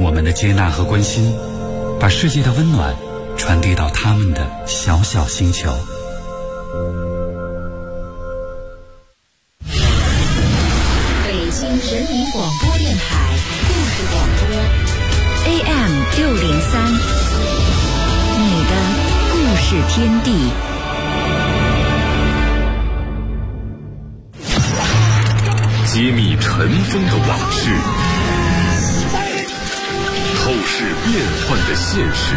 我们的接纳和关心，把世界的温暖传递到他们的小小星球。 北京人民广播电台故事广播 AM603，你的故事天地。 揭秘尘封的往事，透视变幻的现实，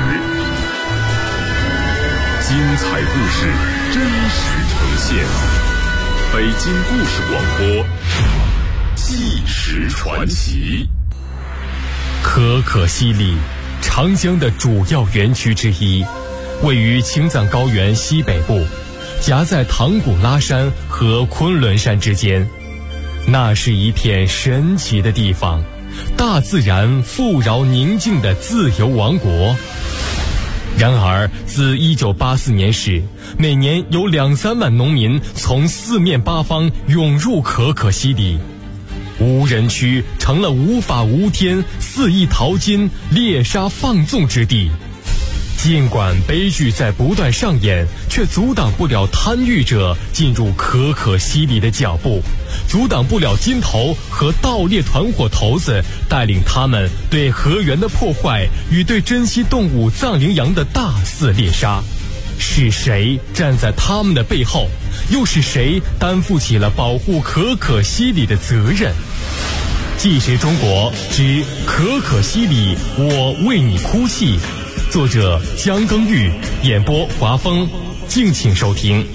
精彩故事真实呈现。北京故事广播，纪实传奇。 可可西里，长江的主要源渠之一，位于青藏高原西北部，夹在唐古拉山和昆仑山之间。那是一片神奇的地方，大自然富饶宁静的自由王国。然而自1984年时，每年有2-3万农民从四面八方涌入可可西里，无人区成了无法无天、肆意淘金、猎杀放纵之地。尽管悲剧在不断上演，却阻挡不了贪欲者进入可可西里的脚步，阻挡不了金头和盗猎团伙头子带领他们对河源的破坏与对珍稀动物藏羚羊的大肆猎杀。是谁站在他们的背后？又是谁担负起了保护可可西里的责任？纪实中国之可可西里，我为你哭泣。作者江耕玉，演播华峰，敬请收听。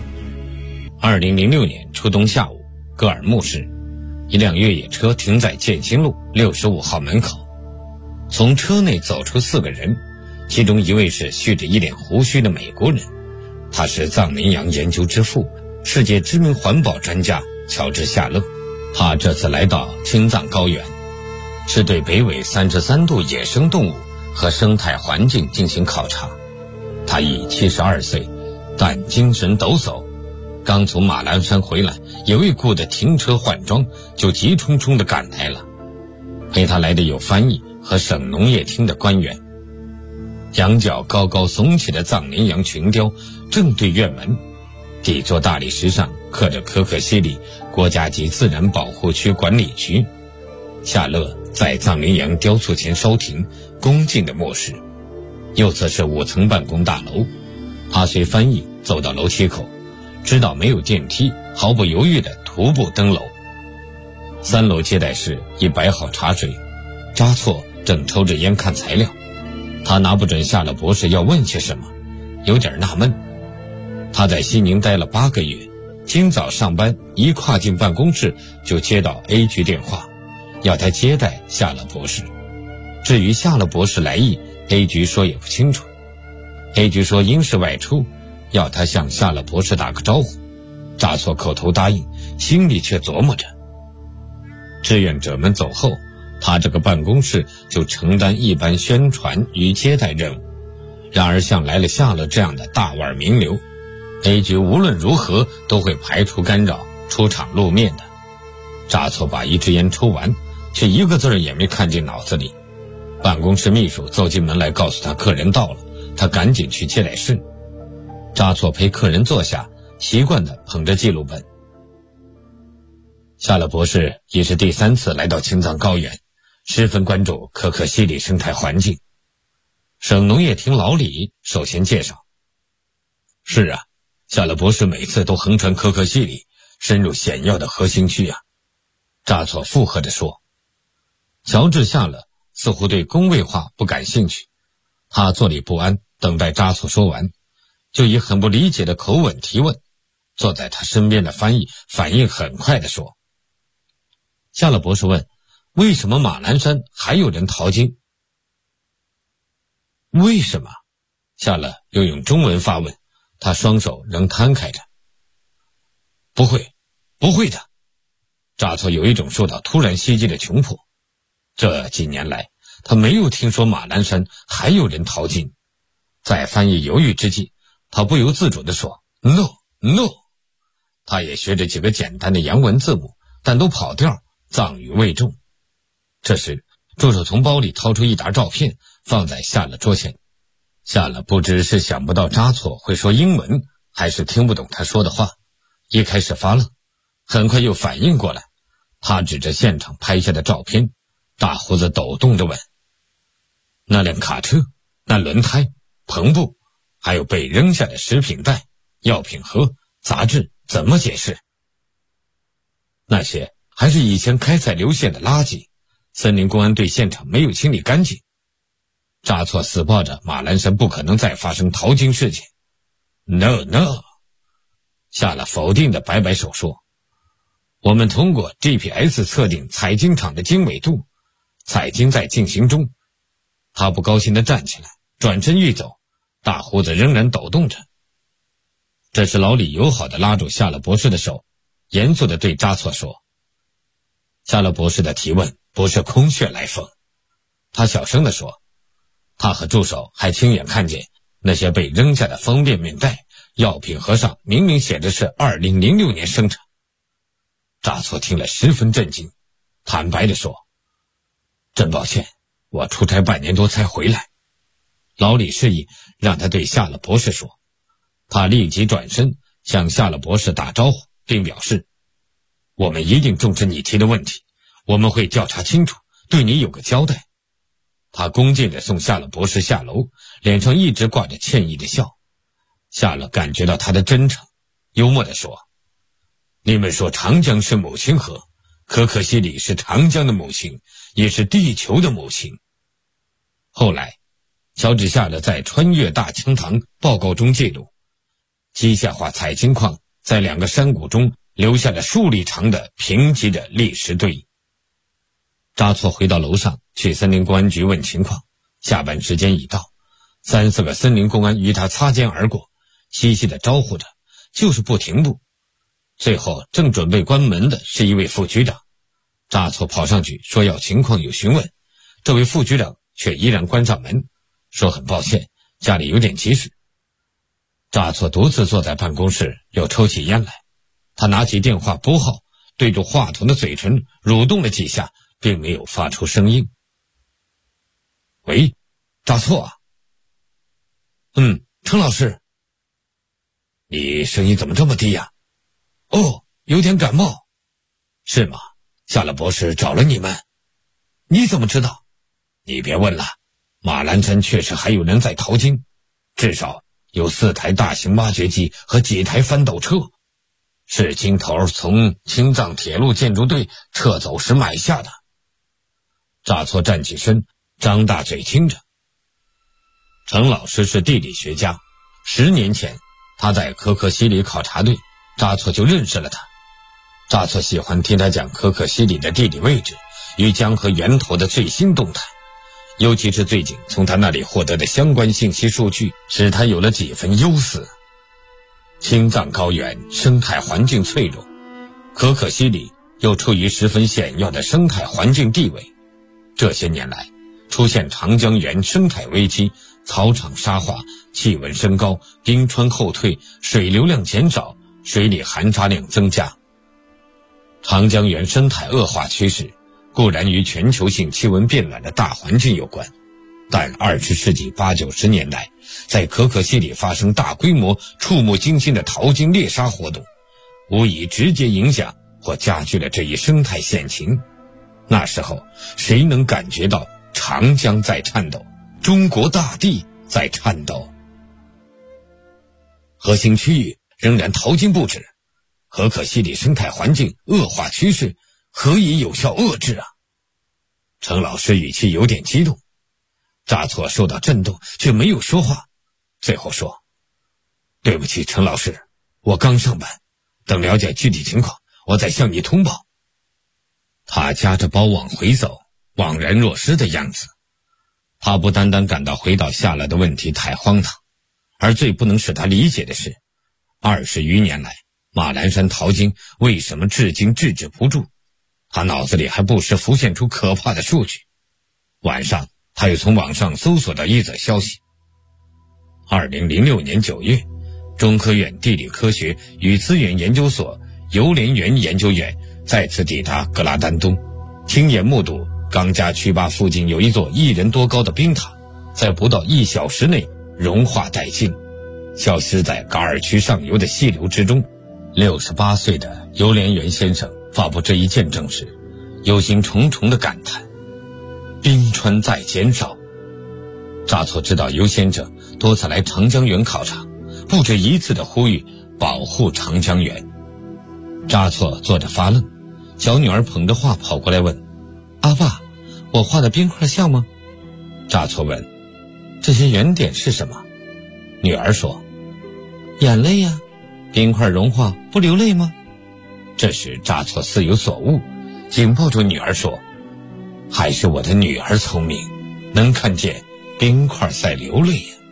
2006年初冬下午，格尔木市，一辆越野车停在建新路65号门口，从车内走出4个人，其中一位是蓄着一脸胡须的美国人，他是藏羚羊研究之父、世界知名环保专家乔治·夏勒。他这次来到青藏高原，是对北纬33度野生动物和生态环境进行考察。他已72岁，但精神抖擞。刚从马栏山回来，也未顾得停车换装，就急冲冲地赶来了。陪他来的有翻译和省农业厅的官员。羊角高高耸起的藏羚羊群雕正对院门，底座大理石上刻着可可西里国家级自然保护区管理局。夏勒在藏羚羊雕塑前稍停，恭敬地默视。右侧是5层办公大楼，他随翻译走到楼梯口，知道没有电梯，毫不犹豫地徒步登楼。3楼接待室已摆好茶水，扎措正抽着烟看材料。他拿不准夏勒博士要问些什么，有点纳闷。他在西宁待了8个月，今早上班一跨进办公室就接到 A 局电话，要他接待夏勒博士。至于夏勒博士来意，A 局说也不清楚。A 局说因事外出，要他向夏勒博士打个招呼。扎措口头答应，心里却琢磨着。志愿者们走后，他这个办公室就承担一般宣传与接待任务。然而像来了夏勒这样的大腕名流，A 局无论如何都会排除干扰，出场露面的。扎措把一支烟抽完，却一个字儿也没看进脑子里。办公室秘书走进门来告诉他客人到了，他赶紧去接待室。扎措陪客人坐下，习惯地捧着记录本。夏勒博士也是第3次来到青藏高原，十分关注可可西里生态环境。省农业厅老李首先介绍。是啊，夏勒博士每次都横穿可可西里，深入险要的核心区啊。扎措附和地说。乔治·夏勒似乎对工位化不感兴趣，他坐立不安，等待扎措说完，就以很不理解的口吻提问。坐在他身边的翻译反应很快地说。夏勒博士问，为什么马栏山还有人淘金？为什么？夏勒又用中文发问，他双手仍摊开着。不会的。扎措有一种受到突然袭击的窘迫。这几年来，他没有听说马栏山还有人淘金。在翻译犹豫之际，他不由自主地说 No。他也学着几个简单的洋文字母，但都跑调，藏语未重。这时助手从包里掏出一沓照片，放在夏勒桌前。夏勒不知是想不到扎错会说英文，还是听不懂他说的话，一开始发愣，很快又反应过来。他指着现场拍下的照片，大胡子抖动着问：那辆卡车，那轮胎，篷布，还有被扔下的食品袋、药品盒、杂志，怎么解释？那些还是以前开采流线的垃圾，森林公安队现场没有清理干净。扎错死抱着马栏山不可能再发生淘金事件。 No， 夏勒否定的摆摆手说，我们通过 GPS 测定采金场的经纬度，采金在进行中。他不高兴地站起来，转身欲走，大胡子仍然抖动着。这时老李友好地拉住夏勒博士的手，严肃地对扎错说，夏勒博士的提问不是空穴来风。他小声地说，他和助手还亲眼看见那些被扔下的方便面袋、药品盒上明明写的是2006年生产。扎错听了十分震惊，坦白地说，真抱歉，我出差半年多才回来。老李示意让他对夏勒博士说，他立即转身向夏勒博士打招呼，并表示，我们一定重视你提的问题，我们会调查清楚，对你有个交代。他恭敬地送夏勒博士下楼，脸上一直挂着歉意的笑。夏勒感觉到他的真诚，幽默地说，你们说长江是母亲河，可可西里是长江的母亲，也是地球的母亲。后来乔治夏勒在穿越大羌塘报告中记录，机械化采金矿在2个山谷中留下了数里长的贫瘠的砾石堆。扎错回到楼上去森林公安局问情况，下班时间已到，3、4个森林公安与他擦肩而过，嘻嘻地招呼着，就是不停步。最后正准备关门的是一位副局长，扎错跑上去说要情况有询问，这位副局长却依然关上门，说很抱歉，家里有点急事。扎错独自坐在办公室，又抽起烟来。他拿起电话拨号，对着话筒的嘴唇蠕动了几下，并没有发出声音。喂，扎错啊？陈老师。你声音怎么这么低呀？哦，有点感冒。是吗？夏勒博士找了你们？你怎么知道？你别问了，马栏山确实还有人在淘金，至少有4台大型挖掘机和几台翻斗车，是金头从青藏铁路建筑队撤走时买下的。扎错站起身，张大嘴听着。程老师是地理学家，10年前他在可可西里考察队，扎错就认识了他。扎错喜欢听他讲可可西里的地理位置与江河源头的最新动态，尤其是最近从他那里获得的相关信息数据，使他有了几分忧思。青藏高原生态环境脆弱，可可西里又处于十分险要的生态环境地位。这些年来出现长江源生态危机，草场沙化，气温升高，冰川后退，水流量减少，水里含沙量增加。长江源生态恶化趋势固然与全球性气温变暖的大环境有关，但20世纪80、90年代在可可西里发生大规模触目惊心的淘金猎杀活动，无疑直接影响或加剧了这一生态险情。那时候谁能感觉到长江在颤抖，中国大地在颤抖？核心区域仍然淘金不止，可可西里生态环境恶化趋势何以有效遏制啊？程老师语气有点激动，扎错受到震动却没有说话，最后说，对不起程老师，我刚上班，等了解具体情况我再向你通报。他夹着包往回走，惘然若失的样子。他不单单感到回到夏勒的问题太荒唐，而最不能使他理解的是，20余年来马栏山淘金为什么至今制止不住？他脑子里还不时浮现出可怕的数据。晚上他又从网上搜索到一则消息：2006年9月，中科院地理科学与资源研究所游莲园研究员再次抵达格拉丹东，亲眼目睹冈家曲坝附近有一座1人多高的冰塔，在不到1小时内融化殆尽，消失在噶尔区上游的溪流之中。68岁的尤连元先生发布这一见证时，忧心忡忡地感叹：冰川在减少。扎措知道尤先生多次来长江源考察，不止一次地呼吁保护长江源。扎措坐着发愣，小女儿捧着画跑过来问：阿爸，我画的冰块像吗？扎措问：这些圆点是什么？女儿说：眼泪呀，冰块融化不流泪吗？这时扎措似有所悟，紧抱住女儿说：还是我的女儿聪明，能看见冰块在流泪呀。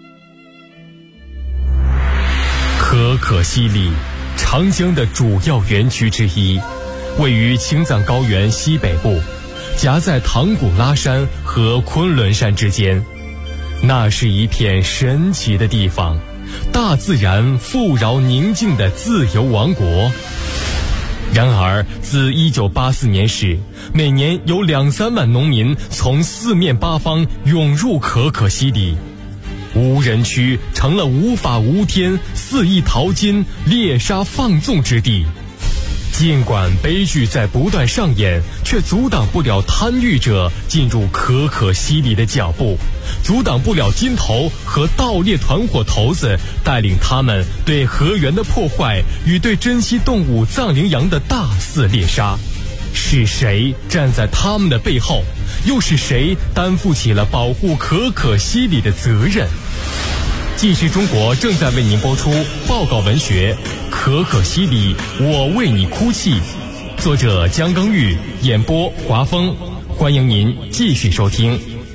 可可西里，长江的主要源区之一，位于青藏高原西北部，夹在唐古拉山和昆仑山之间。那是一片神奇的地方，大自然富饶宁静的自由王国。然而自1984年时，每年有2-3万农民从四面八方涌入可可西里，无人区成了无法无天、肆意淘金、猎杀放纵之地。尽管悲剧在不断上演，却阻挡不了贪欲者进入可可西里的脚步，阻挡不了金头和盗猎团伙头子带领他们对河源的破坏与对珍稀动物藏羚羊的大肆猎杀。是谁站在他们的背后？又是谁担负起了保护可可西里的责任？纪实中国正在为您播出报告文学《可可西里，我为你哭泣》，作者姜耕玉，演播华峰。欢迎您继续收听。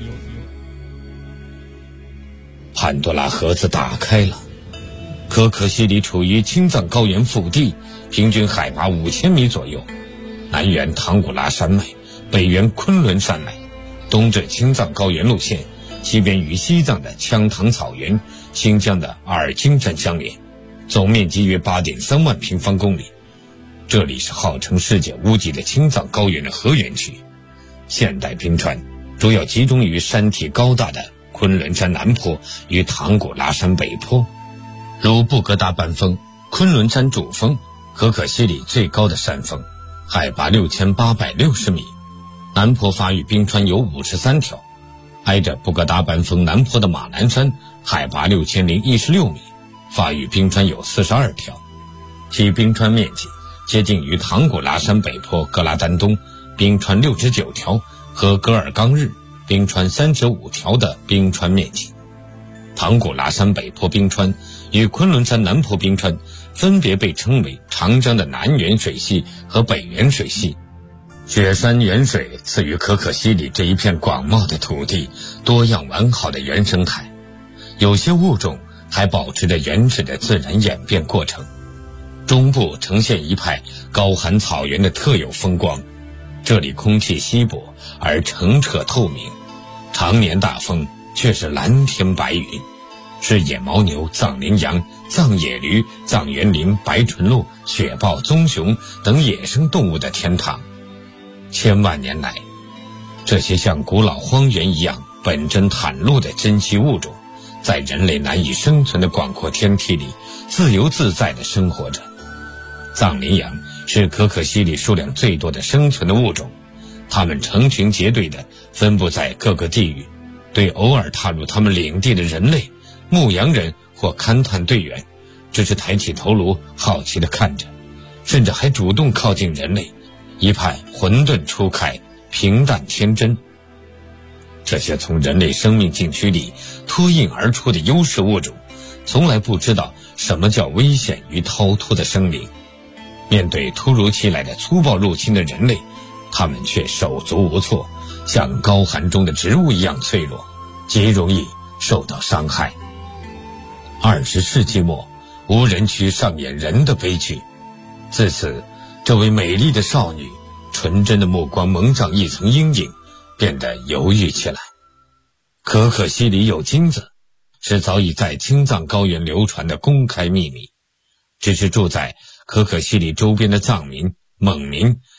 潘多拉盒子打开了。可可西里处于青藏高原腹地，平均海拔5000米左右，南缘唐古拉山脉，北缘昆仑山脉，东至青藏高原路线，西边与西藏的羌塘草原、新疆的阿尔金山相连，总面积约8.3万平方公里。这里是号称世界屋脊的青藏高原的河源区。现代冰川主要集中于山体高大的昆仑山南坡与唐古拉山北坡，如布格达班峰、昆仑山主峰，可可西里最高的山峰，海拔6860米。南坡发育冰川有53条，挨着布格达班峰南坡的马南山海拔6016米，发育冰川有42条，其冰川面积接近于唐古拉山北坡格拉丹东冰川69条和格尔冈日冰川35条的冰川面积。唐古拉山北坡冰川与昆仑山南坡冰川分别被称为长江的南源水系和北源水系。雪山原水赐予可可西里这一片广袤的土地多样完好的原生态，有些物种还保持着原始的自然演变过程。中部呈现一派高寒草原的特有风光，这里空气稀薄而澄澈透明，常年大风却是蓝天白云，是野牦牛、藏羚羊、藏野驴、藏原羚、白唇鹿、雪豹、棕熊等野生动物的天堂。千万年来，这些像古老荒原一样本真袒露的珍稀物种，在人类难以生存的广阔天地里自由自在地生活着。藏羚羊是可可西里数量最多的生存的物种，它们成群结队地分布在各个地域，对偶尔踏入他们领地的人类、牧羊人或勘探队员，只是抬起头颅好奇地看着，甚至还主动靠近人类，一派混沌初开、平淡天真。这些从人类生命禁区里脱颖而出的优势物种，从来不知道什么叫危险与逃脱的生灵。面对突如其来的粗暴入侵的人类，他们却手足无措，像高寒中的植物一样脆弱，极容易受到伤害。20世纪末，无人区上演人的悲剧。自此，这位美丽的少女纯真的目光蒙上一层阴影，变得犹豫起来。可可西里有金子，是早已在青藏高原流传的公开秘密，只是住在可可西里周边的藏民、蒙民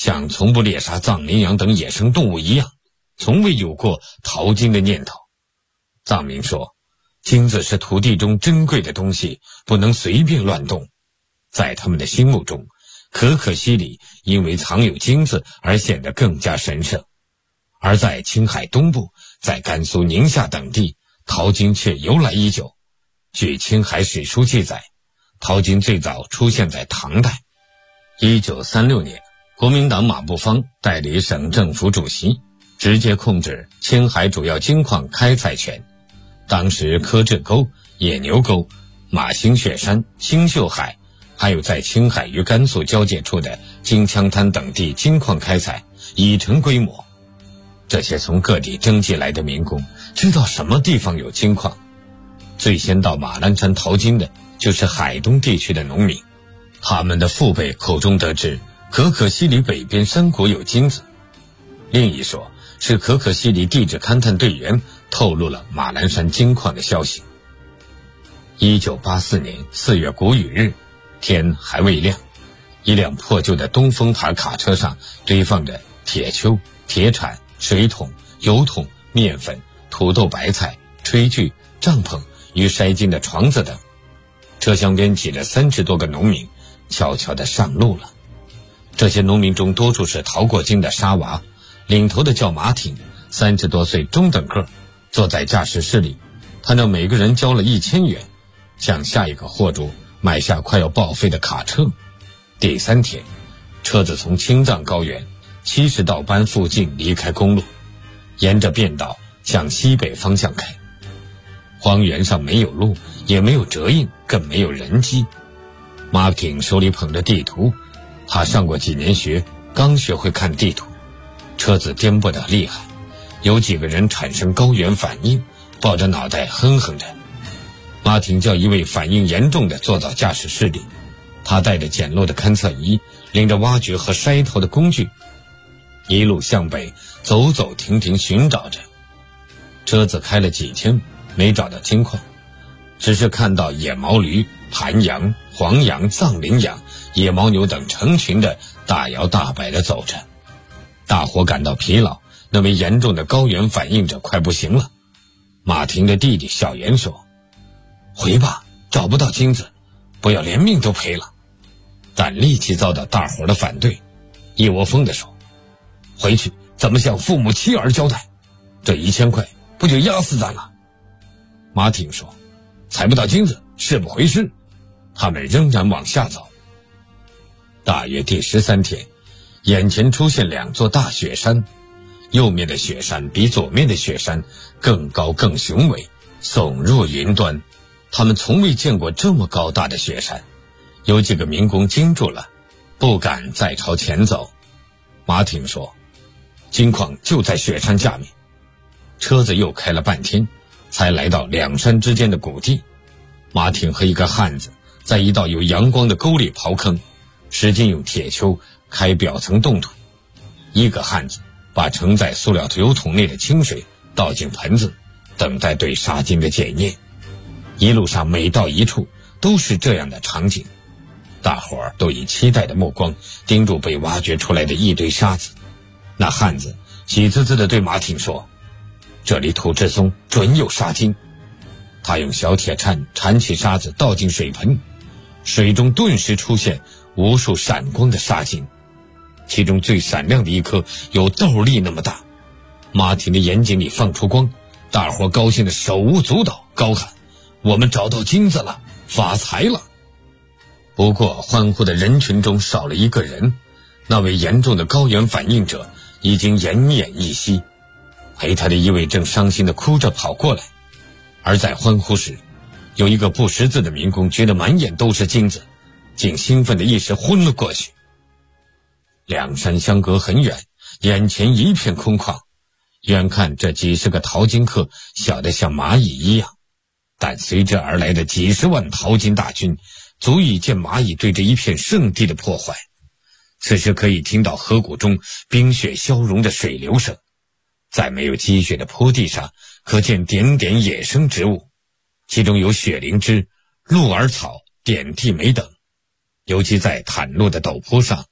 像从不猎杀藏羚羊等野生动物一样，从未有过淘金的念头。藏民说，金子是土地中珍贵的东西，不能随便乱动。在他们的心目中，可可西里因为藏有金子而显得更加神圣。而在青海东部，在甘肃、宁夏等地，淘金却由来已久。据青海史书记载，淘金最早出现在唐代。1936年，国民党马步芳代理省政府主席，直接控制青海主要金矿开采权。当时柯志沟、野牛沟、马星雪山、星宿海，还有在青海与甘肃交界处的金枪滩等地金矿开采已成规模。这些从各地征集来的民工知道什么地方有金矿，最先到马栏山淘金的就是海东地区的农民。他们的父辈口中得知可可西里北边山谷有金子，另一说是可可西里地质勘探队员透露了马栏山金矿的消息。1984年4月谷雨日，天还未亮，一辆破旧的东风牌卡车上堆放着铁锹、铁铲、水桶、油桶、面粉、土豆、白菜、炊具、帐篷与筛金的床子等。车厢边挤着30多个农民，悄悄地上路了。这些农民中多数是逃过金的沙娃，领头的叫马挺，30多岁中等个，坐在驾驶室里，他让每个人交了1000元，向下一个货主买下快要报废的卡车。第3天，车子从青藏高原70道班附近离开公路，沿着便道向西北方向开。荒原上没有路，也没有辙印，更没有人迹。马挺手里捧着地图，他上过几年学，刚学会看地图。车子颠簸得厉害，有几个人产生高原反应，抱着脑袋哼哼着。马挺叫一位反应严重的坐到驾驶室里，他带着简陋的勘测仪，领着挖掘和筛淘的工具，一路向北走走停停寻找着。车子开了几天，没找到金矿，只是看到野毛驴、盘羊、黄羊、藏羚羊、野牦牛等成群的大摇大摆地走着。大伙感到疲劳，那位严重的高原反应者快不行了。马挺的弟弟小严说，回吧，找不到金子，不要连命都赔了。但立即遭到大伙的反对，一窝蜂地说，回去怎么向父母妻儿交代？这1000块不就压死咱了？马挺说，采不到金子，事不回事。他们仍然往下走。大约第13天，眼前出现2座大雪山，右面的雪山比左面的雪山更高更雄伟，耸入云端。他们从未见过这么高大的雪山，有几个民工惊住了，不敢再朝前走。马挺说，金矿就在雪山下面。车子又开了半天，才来到2山之间的谷地。马挺和一个汉子在一道有阳光的沟里刨坑，使劲用铁锹开表层冻土。一个汉子把盛在塑料油桶内的清水倒进盆子，等待对沙金的检验。一路上每到一处都是这样的场景，大伙儿都以期待的目光盯住被挖掘出来的一堆沙子。那汉子喜滋滋地对马挺说，这里土质松，准有沙金。他用小铁铲铲起沙子倒进水盆，水中顿时出现无数闪光的沙金，其中最闪亮的一颗有豆粒那么大。马挺的眼睛里放出光，大伙高兴的手舞足蹈，高喊，我们找到金子了，发财了。不过欢呼的人群中少了一个人，那位严重的高原反应者已经奄奄一息，陪他的一位正伤心地哭着跑过来。而在欢呼时，有一个不识字的民工觉得满眼都是金子，竟兴奋的一时昏了过去。2山相隔很远，眼前一片空旷，远看这几十个淘金客小得像蚂蚁一样，但随之而来的几十万淘金大军足以见蚂蚁对这一片圣地的破坏。此时可以听到河谷中冰雪消融的水流声，在没有积雪的坡地上可见点点野生植物，其中有雪灵芝、鹿耳草、点地梅等。尤其在袒露的陡坡上，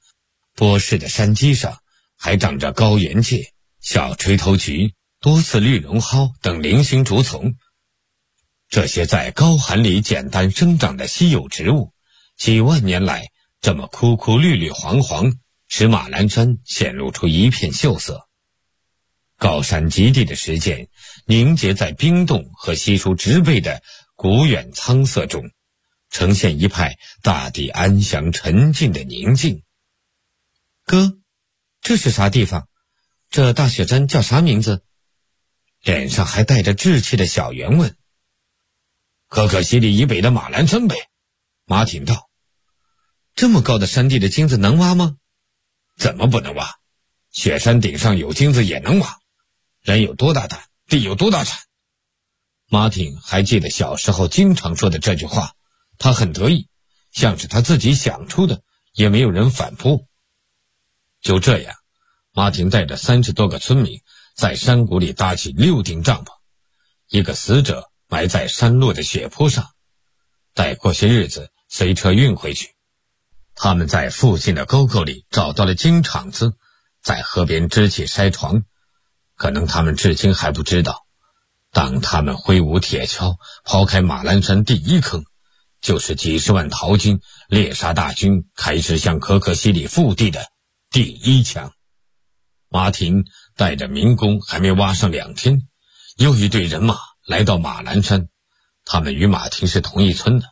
波氏的山基上还长着高原芥、小垂头菊、多刺绿绒蒿等菱形竹丛。这些在高寒里简单生长的稀有植物，几万年来这么枯枯绿绿黄黄，使马栏山显露出一片秀色。高山极地的时间凝结在冰冻和稀疏植被的古远苍色中，呈现一派大地安详沉静的宁静。哥，这是啥地方？这大雪山叫啥名字？脸上还带着稚气的小圆问。可可西里以北的马栏山呗，马挺道。这么高的山地的金子能挖吗？怎么不能挖？雪山顶上有金子也能挖。人有多大胆，地有多大产。马挺还记得小时候经常说的这句话，他很得意，像是他自己想出的，也没有人反驳。就这样，马挺带着30多个村民在山谷里搭起6顶帐篷，一个死者埋在山落的雪坡上，待过些日子随车运回去。他们在附近的沟沟里找到了金场子，在河边支起筛床。可能他们至今还不知道，当他们挥舞铁锹刨开马栏山第一坑，就是几十万淘金猎杀大军开始向可可西里腹地的第一枪。马挺带着民工还没挖上2天，又一队人马来到马栏山。他们与马挺是同一村的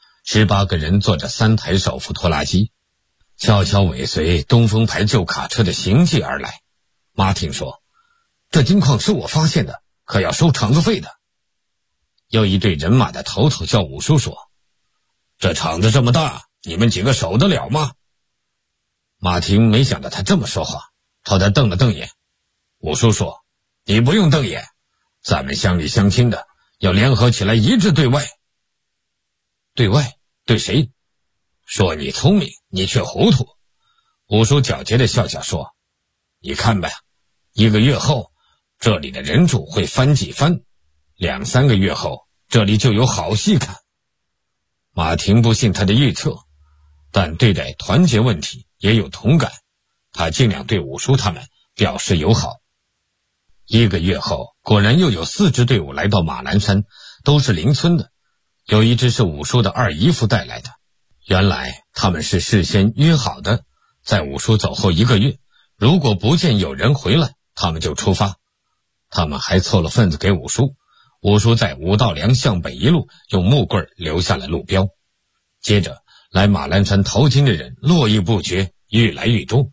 ，18个人坐着3台手扶拖拉机，悄悄尾随东风牌旧卡车的行迹而来。马挺说，这金矿是我发现的，可要收厂子费的。又一队人马的头头叫武叔说，这厂子这么大，你们几个守得了吗？马挺没想到他这么说话，朝他瞪了瞪眼。武叔说，你不用瞪眼，咱们乡里乡亲的要联合起来一致对外。对外？对谁？说你聪明，你却糊涂。武叔皎洁地笑笑说，你看吧，1个月后这里的人主会翻几番，2、3个月后这里就有好戏看。马挺不信他的预测，但对待团结问题也有同感，他尽量对武叔他们表示友好。1个月后，果然又有4支队伍来到马栏山，都是邻村的，有一支是武叔的二姨夫带来的。原来他们是事先约好的，在武叔走后1个月，如果不见有人回来，他们就出发。他们还凑了份子给武叔，武叔在5道梁向北一路用木棍留下了路标。接着来马栏山淘金的人络绎不绝，愈来愈多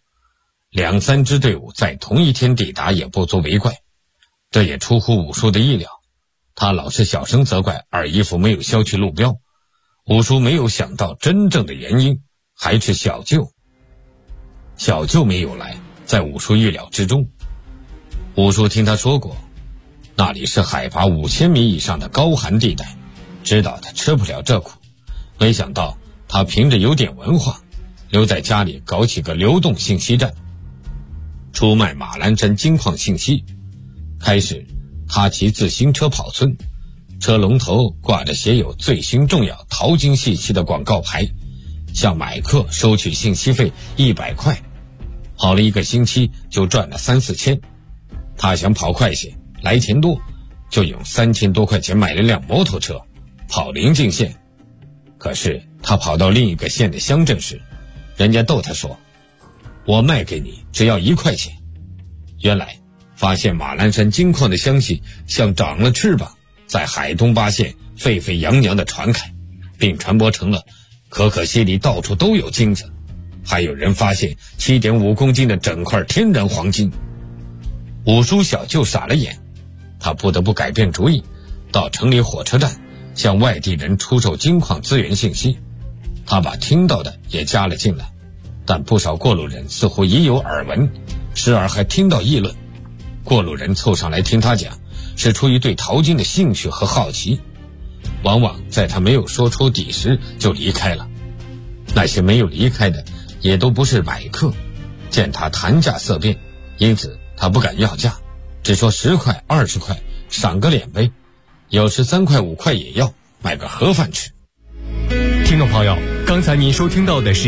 ，2、3支队伍在同一天抵达也不足为怪。这也出乎武叔的意料，他老是小声责怪二姨夫没有消去路标。武叔没有想到真正的原因还是小舅。小舅没有来，在武叔预料之中。武叔听他说过，那里是海拔5000米以上的高寒地带，知道他吃不了这苦。没想到他凭着有点文化，留在家里搞起个流动信息站，出卖马栏山金矿信息。开始他骑自行车跑村，车龙头挂着写有最新重要淘金信息的广告牌，向买客收取信息费100块，跑了1个星期就赚了3、4千。他想跑快些，来钱多，就用3000多块钱买了辆摩托车，跑临近县。可是他跑到另一个县的乡镇时，人家逗他说，我卖给你只要1块钱。原来发现马栏山金矿的消息像长了翅膀，在海东8县沸沸扬扬地传开，并传播成了可可西里到处都有金子，还有人发现7.5公斤的整块天然黄金。武叔小舅傻了眼，他不得不改变主意，到城里火车站向外地人出售金矿资源信息。他把听到的也加了进来，但不少过路人似乎已有耳闻，时而还听到议论。过路人凑上来听他讲，是出于对淘金的兴趣和好奇，往往在他没有说出底时就离开了。那些没有离开的也都不是买客，见他谈价色变，因此他不敢要价，只说10块、20块，赏个脸呗，有时3块、5块也要，买个盒饭吃。 听众朋友，刚才您收听到的是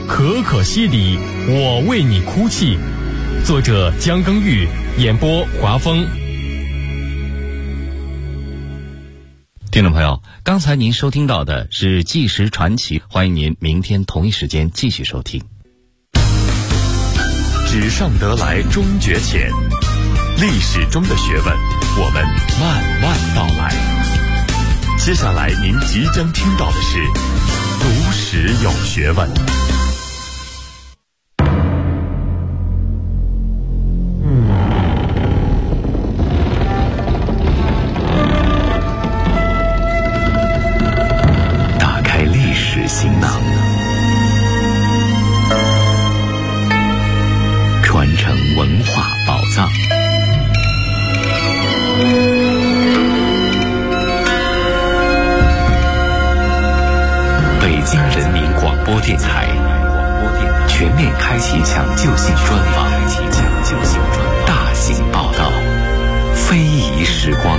可可西里，我为你哭泣。作者姜耕玉，演播华峰。 听众朋友，刚才您收听到的是《纪实传奇》，欢迎您明天同一时间继续收听。 纸上得来终觉浅，历史中的学问，我们慢慢道来。接下来您即将听到的是读史有学问。 打开历史行囊，传承文化宝藏。北京人民广播电台全面开启抢救性专访，大型报道，非遗时光。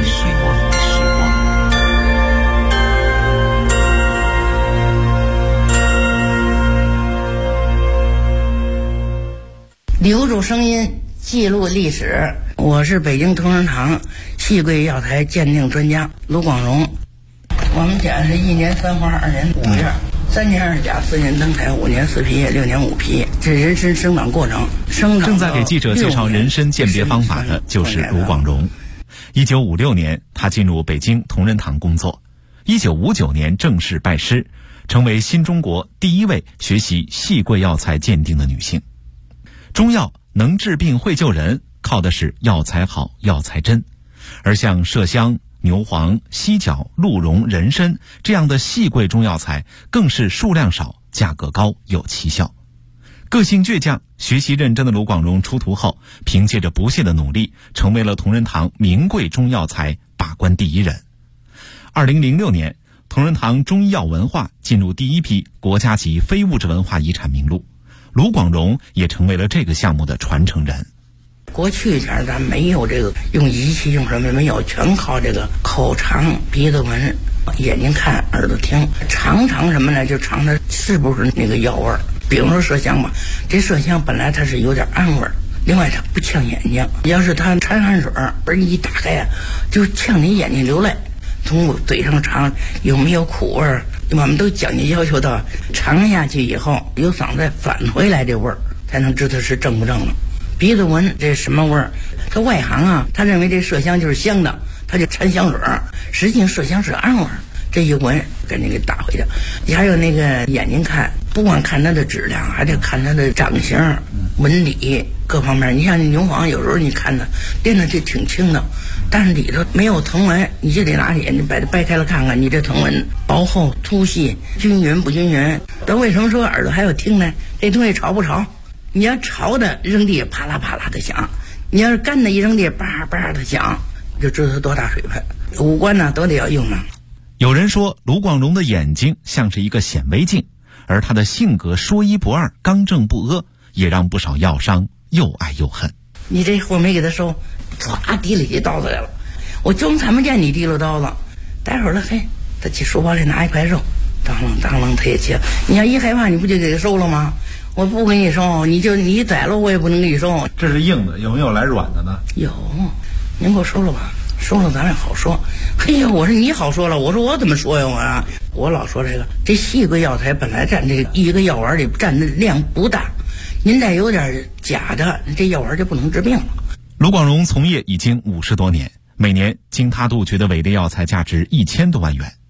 留住声音，记录历史。我是北京同仁堂戏柜药材鉴定专家卢广荣。我们家是1年3花2年5叶，3年2甲4年登台5年4批叶6年5批，这人参生长过程。 正在给记者介绍人参鉴别方法的就是卢广荣。1956年，他进入北京同仁堂工作。1959年正式拜师，成为新中国第一位学习戏柜药材鉴定的女性。中药能治病会救人，靠的是药材好药材真，而像麝香、牛黄、犀角、鹿茸、人参这样的细贵中药材更是数量少，价格高，有奇效。个性倔强、学习认真的卢广荣出徒后，凭借着不懈的努力，成为了同仁堂名贵中药材把关第一人。2006年，同仁堂中医药文化进入第一批国家级非物质文化遗产名录，卢广荣也成为了这个项目的传承人。 过去前咱没有这个用仪器用什么没有，全靠这个口尝、鼻子闻、眼睛看、耳朵听，尝什么呢？就尝它是不是那个药味儿。比如说麝香吧，这麝香本来它是有点暗味儿，另外它不呛眼睛，要是它掺汗水儿一打开呀，就呛你眼睛流泪。从我嘴上尝有没有苦味儿，我们都讲究要求到尝下去以后由嗓子返回来这味儿，才能知道是正不正了。鼻子闻这什么味儿？他外行啊，他认为这麝香就是香的，他就掺香水儿，实际上麝香是暗味儿。这一闻赶紧给打回去。还有那个眼睛看，不光看它的质量，还得看它的长形、纹理各方面。你像牛黄，有时候你看它练的就挺轻的，但是里头没有藤纹，你就得拿眼睛把它掰开了看看，你这藤纹薄厚、粗细、均匀不均匀。但为什么说耳朵还要听呢？这东西潮不潮？你要潮的扔地啪啦啪啦的响，你要是干的一扔地叭叭的响，就知道它多大水分。五官呢都得要用上。 有人说卢广荣的眼睛像是一个显微镜，而他的性格说一不二、刚正不阿，也让不少药商又爱又恨。 你这货没给他收，唰提了起刀子来了，我就看不见你提了刀子。待会儿了，嘿，他去书包里拿一块肉，当啷当啷他也切。你要一害怕，你不就给他收了吗？我不给你收，你宰了我也不能给你收。 这是硬的，有没有来软的呢？ 有，您给我收了吧，收了咱俩好说。嘿呀，我说你好说了，我说我怎么说呀我老说这细贵药材本来占这一个药丸里占的量不大，您再有点假的，这药丸就不能治病了。 卢广荣从业已经50多年，每年经他杜绝的伪劣药材价值1000多万元。